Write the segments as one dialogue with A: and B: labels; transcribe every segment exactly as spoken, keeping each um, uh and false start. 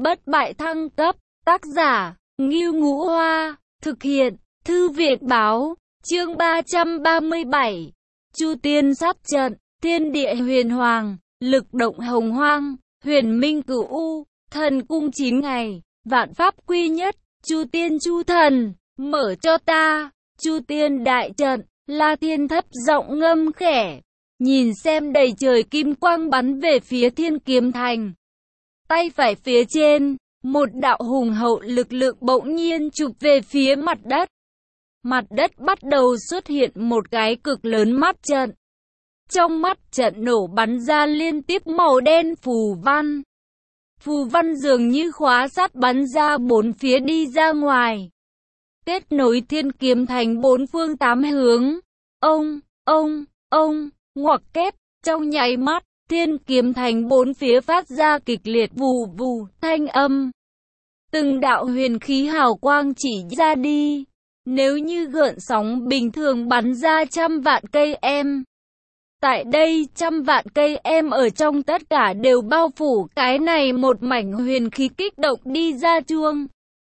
A: bất bại thăng cấp, tác giả, Ngưu Ngũ Hoa, thực hiện, Thư viện báo, chương ba trăm ba mươi bảy, Chu Tiên sát trận, thiên địa huyền hoàng, lực động hồng hoang, huyền minh cửu u, thần cung chín ngày, vạn pháp quy nhất, Chu Tiên Chu Thần, mở cho ta, Chu Tiên đại trận, La Thiên thấp giọng ngâm khẽ, nhìn xem đầy trời kim quang bắn về phía Thiên Kiếm Thành. Tay phải phía trên, một đạo hùng hậu lực lượng bỗng nhiên chụp về phía mặt đất. Mặt đất bắt đầu xuất hiện một cái cực lớn mắt trận. Trong mắt trận nổ bắn ra liên tiếp màu đen phù văn. Phù văn dường như khóa sắt bắn ra bốn phía đi ra ngoài. Kết nối Thiên Kiếm Thành bốn phương tám hướng. Ông, ông, ông, ngoặc kép, trong nháy mắt, Thiên Kiếm Thành bốn phía phát ra kịch liệt vù vù, thanh âm. Từng đạo huyền khí hào quang chỉ ra đi. Nếu như gợn sóng bình thường bắn ra trăm vạn cây em. Tại đây trăm vạn cây em ở trong tất cả đều bao phủ cái này một mảnh huyền khí kích động đi ra chuông.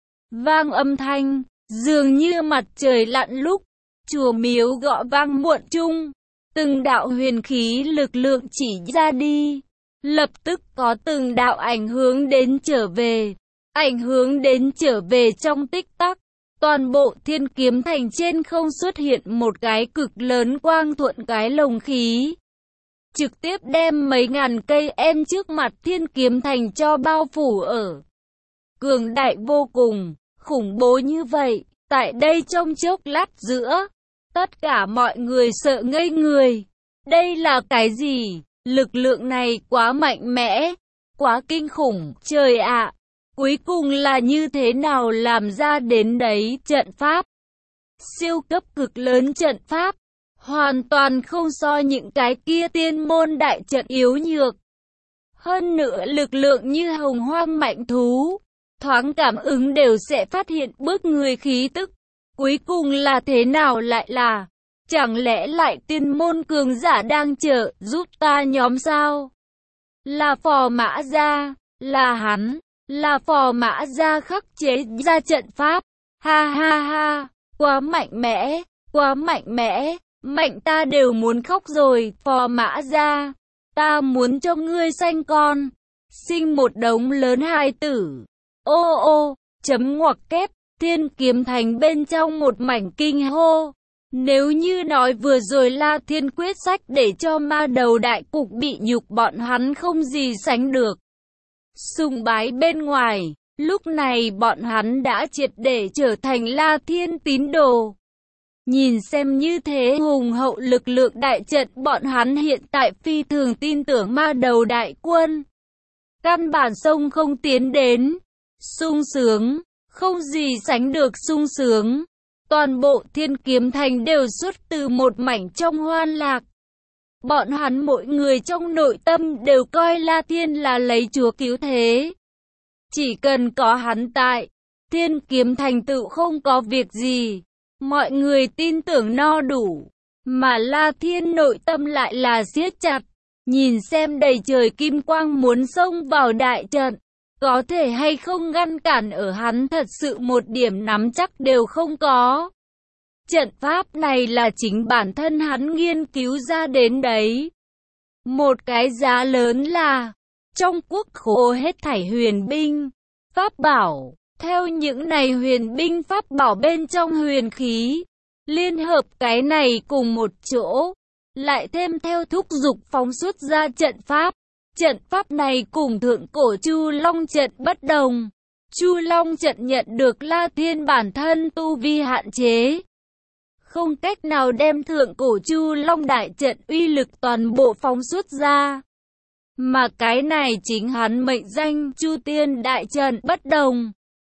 A: Vang âm thanh, dường như mặt trời lặn lúc, chùa miếu gõ vang muộn chung. Từng đạo huyền khí lực lượng chỉ ra đi. Lập tức có từng đạo ảnh hướng đến trở về. Ảnh hướng đến trở về trong tích tắc. Toàn bộ Thiên Kiếm Thành trên không xuất hiện một cái cực lớn quang thuận cái lồng khí. Trực tiếp đem mấy ngàn cây em trước mặt Thiên Kiếm Thành cho bao phủ ở. Cường đại vô cùng, khủng bố như vậy, tại đây trong chốc lát giữa. Tất cả mọi người sợ ngây người. Đây là cái gì? Lực lượng này quá mạnh mẽ, quá kinh khủng, trời ạ! Cuối cùng là như thế nào làm ra đến đấy trận pháp? Siêu cấp cực lớn trận pháp, hoàn toàn không so những cái kia tiên môn đại trận yếu nhược. Hơn nữa lực lượng như hồng hoang mạnh thú, thoáng cảm ứng đều sẽ phát hiện bước người khí tức. Cuối cùng là thế nào lại là? Chẳng lẽ lại tiên môn cường giả đang chờ giúp ta nhóm sao? Là Phò Mã Gia, là hắn. Là Phò Mã Gia khắc chế ra trận pháp. Ha ha ha, quá mạnh mẽ, quá mạnh mẽ, mạnh ta đều muốn khóc rồi. Phò Mã Gia, ta muốn cho ngươi sanh con, sinh một đống lớn hài tử. Ô ô, chấm ngoặc kép, Thiên Kiếm Thành bên trong một mảnh kinh hô. Nếu như nói vừa rồi La Thiên quyết sách để cho ma đầu đại cục bị nhục, bọn hắn không gì sánh được sùng bái bên ngoài, lúc này bọn hắn đã triệt để trở thành La Thiên tín đồ. Nhìn xem như thế hùng hậu lực lượng đại trận, bọn hắn hiện tại phi thường tin tưởng ma đầu đại quân. Căn bản sông không tiến đến, sung sướng, không gì sánh được sung sướng. Toàn bộ Thiên Kiếm Thành đều xuất từ một mảnh trong hoan lạc. Bọn hắn mỗi người trong nội tâm đều coi La Thiên là lấy chúa cứu thế. Chỉ cần có hắn tại, Thiên Kiếm Thành tựu không có việc gì. Mọi người tin tưởng no đủ, mà La Thiên nội tâm lại là siết chặt. Nhìn xem đầy trời kim quang muốn xông vào đại trận, có thể hay không ngăn cản ở hắn thật sự một điểm nắm chắc đều không có. Trận pháp này là chính bản thân hắn nghiên cứu ra đến đấy. Một cái giá lớn là, trong quốc khố hết thảy huyền binh, pháp bảo, theo những này huyền binh pháp bảo bên trong huyền khí, liên hợp cái này cùng một chỗ, lại thêm theo thúc dục phóng xuất ra trận pháp. Trận pháp này cùng thượng cổ Chu Long trận bất đồng. Chu Long trận nhận được La Thiên bản thân tu vi hạn chế, không cách nào đem thượng cổ Chu Long đại trận uy lực toàn bộ phóng xuất ra. Mà cái này chính hắn mệnh danh Chu Tiên đại trận bất đồng.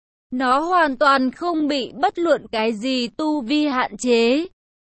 A: Nó hoàn toàn không bị bất luận cái gì tu vi hạn chế.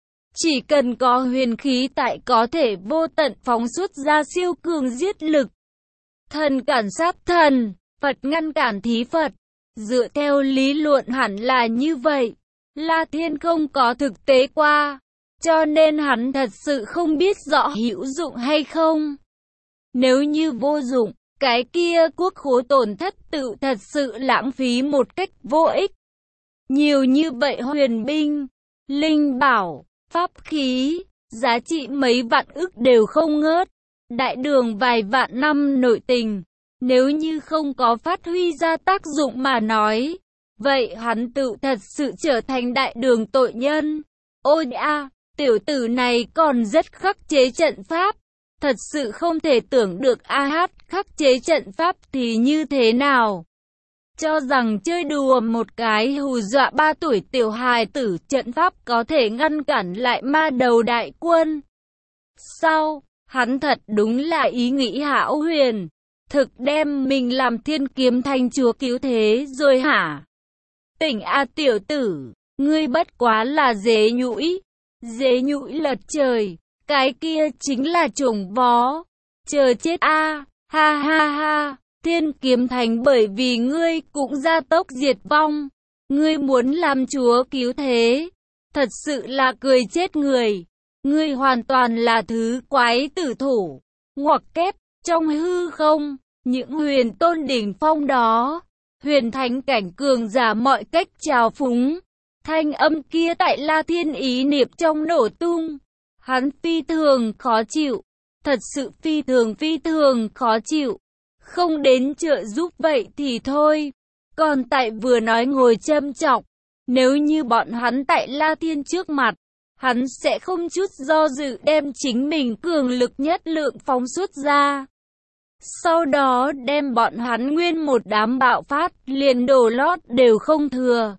A: Chỉ cần có huyền khí tại có thể vô tận phóng xuất ra siêu cường giết lực. Thần cản sát thần, Phật ngăn cản thí Phật. Dựa theo lý luận hẳn là như vậy. La Thiên không có thực tế qua, cho nên hắn thật sự không biết rõ hữu dụng hay không. Nếu như vô dụng, Cái kia quốc khố tổn thất tự thật sự lãng phí một cách vô ích. Nhiều như vậy huyền binh, linh bảo, pháp khí, giá trị mấy vạn ức đều không ngớt. Đại đường vài vạn năm nội tình, nếu như không có phát huy ra tác dụng mà nói, vậy hắn tự thật sự trở thành đại đường tội nhân. Ôi a, tiểu tử này còn rất khắc chế trận pháp. Thật sự không thể tưởng được a hát khắc chế trận pháp thì như thế nào. Cho rằng chơi đùa một cái hù dọa ba tuổi tiểu hài tử trận pháp có thể ngăn cản lại ma đầu đại quân. Sao, hắn thật đúng là ý nghĩ hão huyền. Thực đem mình làm thiên kiếm thanh chúa cứu thế rồi hả? Tỉnh a tiểu tử, ngươi bất quá là dế nhũi. Dế nhũi lật trời, cái kia chính là trùng vó. Chờ chết a, ha ha ha, thiên kiếm thành bởi vì ngươi cũng gia tốc diệt vong. Ngươi muốn làm chúa cứu thế, thật sự là cười chết người. Ngươi hoàn toàn là thứ quái tử thủ, ngoặc kép, trong hư không, những huyền tôn đỉnh phong đó, huyền thánh cảnh cường giả mọi cách trào phúng. Thanh âm kia tại La Thiên ý niệm trong nổ tung. Hắn phi thường khó chịu, thật sự phi thường phi thường khó chịu. Không đến trợ giúp vậy thì thôi, còn tại vừa nói ngồi châm chọc. Nếu như bọn hắn tại La Thiên trước mặt, hắn sẽ không chút do dự đem chính mình cường lực nhất lượng phóng xuất ra. Sau đó đem bọn hắn nguyên một đám bạo phát, liền đồ lót đều không thừa.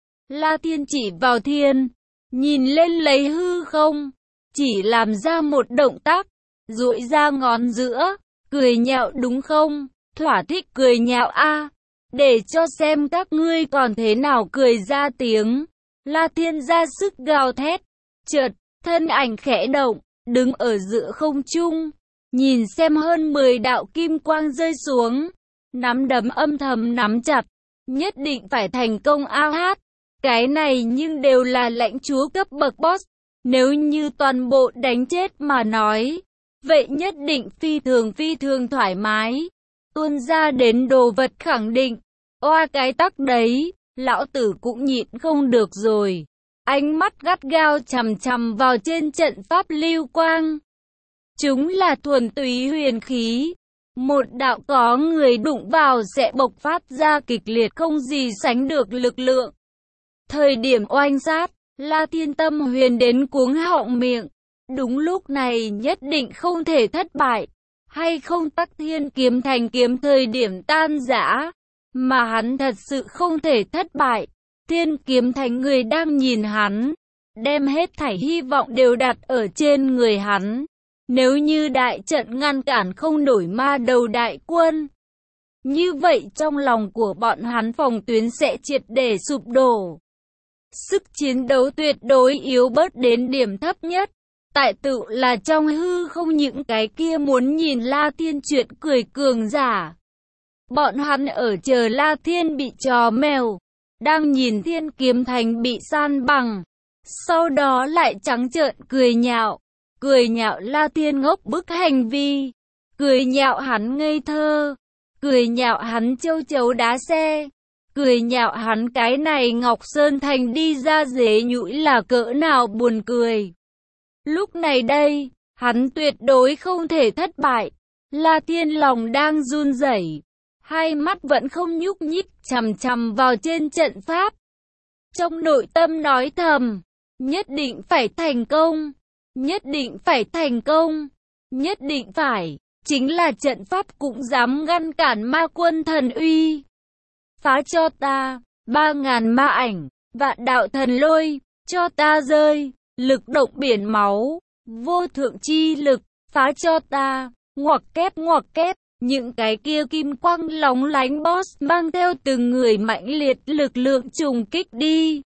A: La Thiên chỉ vào thiên, nhìn lên lấy hư không, chỉ làm ra một động tác, duỗi ra ngón giữa, cười nhạo đúng không, thỏa thích cười nhạo a, để cho xem các ngươi còn thế nào cười ra tiếng. La Thiên ra sức gào thét, chợt, thân ảnh khẽ động, đứng ở giữa không trung, nhìn xem hơn mười đạo kim quang rơi xuống, nắm đấm âm thầm nắm chặt, nhất định phải thành công a hát. Cái này nhưng đều là lãnh chúa cấp bậc boss, nếu như toàn bộ đánh chết mà nói, vậy nhất định phi thường phi thường thoải mái, tuôn ra đến đồ vật khẳng định. Oa cái tắc đấy, lão tử cũng nhịn không được rồi. Ánh mắt gắt gao chằm chằm vào trên trận pháp lưu quang. Chúng là thuần túy huyền khí. Một đạo có người đụng vào sẽ bộc phát ra kịch liệt không gì sánh được lực lượng. Thời điểm oanh sát, La Thiên tâm huyền đến cuống họng miệng. Đúng lúc này nhất định không thể thất bại. Hay không tắc thiên kiếm thành kiếm thời điểm tan rã. Mà hắn thật sự không thể thất bại. Thiên kiếm thành người đang nhìn hắn. Đem hết thảy hy vọng đều đặt ở trên người hắn. Nếu như đại trận ngăn cản không nổi ma đầu đại quân, như vậy trong lòng của bọn hắn phòng tuyến sẽ triệt để sụp đổ. Sức chiến đấu tuyệt đối yếu bớt đến điểm thấp nhất. Tại tự là trong hư không những cái kia muốn nhìn La Thiên chuyện cười cường giả. Bọn hắn ở chờ La Thiên bị trò mèo, đang nhìn thiên kiếm thành bị san bằng. Sau đó lại trắng trợn cười nhạo. Cười nhạo La Thiên ngốc bức hành vi. Cười nhạo hắn ngây thơ. Cười nhạo hắn châu chấu đá xe. Cười nhạo hắn cái này Ngọc Sơn Thành đi ra dế nhũi là cỡ nào buồn cười. Lúc này đây, hắn tuyệt đối không thể thất bại. La Thiên lòng đang run rẩy, hai mắt vẫn không nhúc nhích chằm chằm vào trên trận pháp. Trong nội tâm nói thầm, nhất định phải thành công, nhất định phải thành công, nhất định phải, chính là trận pháp cũng dám ngăn cản ma quân thần uy. Phá cho ta, ba ngàn ma ảnh, vạn đạo thần lôi, cho ta rơi, lực động biển máu, vô thượng chi lực, phá cho ta, ngoặc kép ngoặc kép, những cái kia kim quang lóng lánh boss mang theo từng người mãnh liệt lực lượng trùng kích đi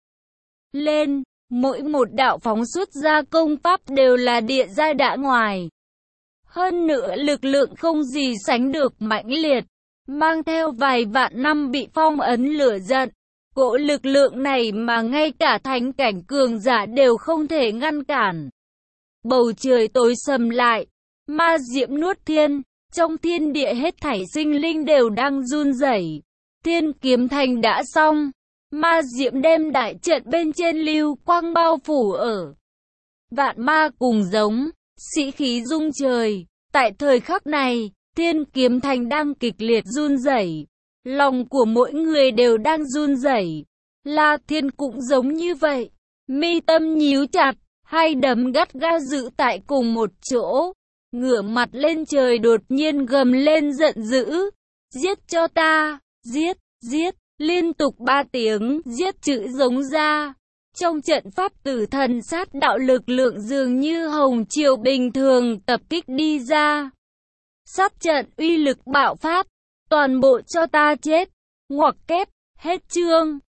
A: lên, mỗi một đạo phóng xuất ra công pháp đều là địa giai đã ngoài. Hơn nữa lực lượng không gì sánh được mãnh liệt, mang theo vài vạn năm bị phong ấn lửa giận. Cỗ lực lượng này mà ngay cả thánh cảnh cường giả đều không thể ngăn cản. Bầu trời tối sầm lại, ma diễm nuốt thiên, Trong thiên địa hết thảy sinh linh đều đang run rẩy. Thiên kiếm thành đã xong. Ma diệm đem đại trận bên trên lưu quang bao phủ ở. Vạn ma cùng giống, sĩ khí rung trời. Tại thời khắc này, thiên kiếm thành đang kịch liệt run rẩy. Lòng của mỗi người đều đang run rẩy. La Thiên cũng giống như vậy. Mi tâm nhíu chặt, hai đấm gắt gao giữ tại cùng một chỗ. Ngửa mặt lên trời đột nhiên gầm lên giận dữ. Giết cho ta, giết, giết, liên tục ba tiếng giết chữ giống ra. Trong trận pháp tử thần sát đạo lực lượng dường như hồng triều bình thường tập kích đi ra. Sát trận uy lực bạo phát, toàn bộ cho ta chết. Ngoặc kép, hết chương.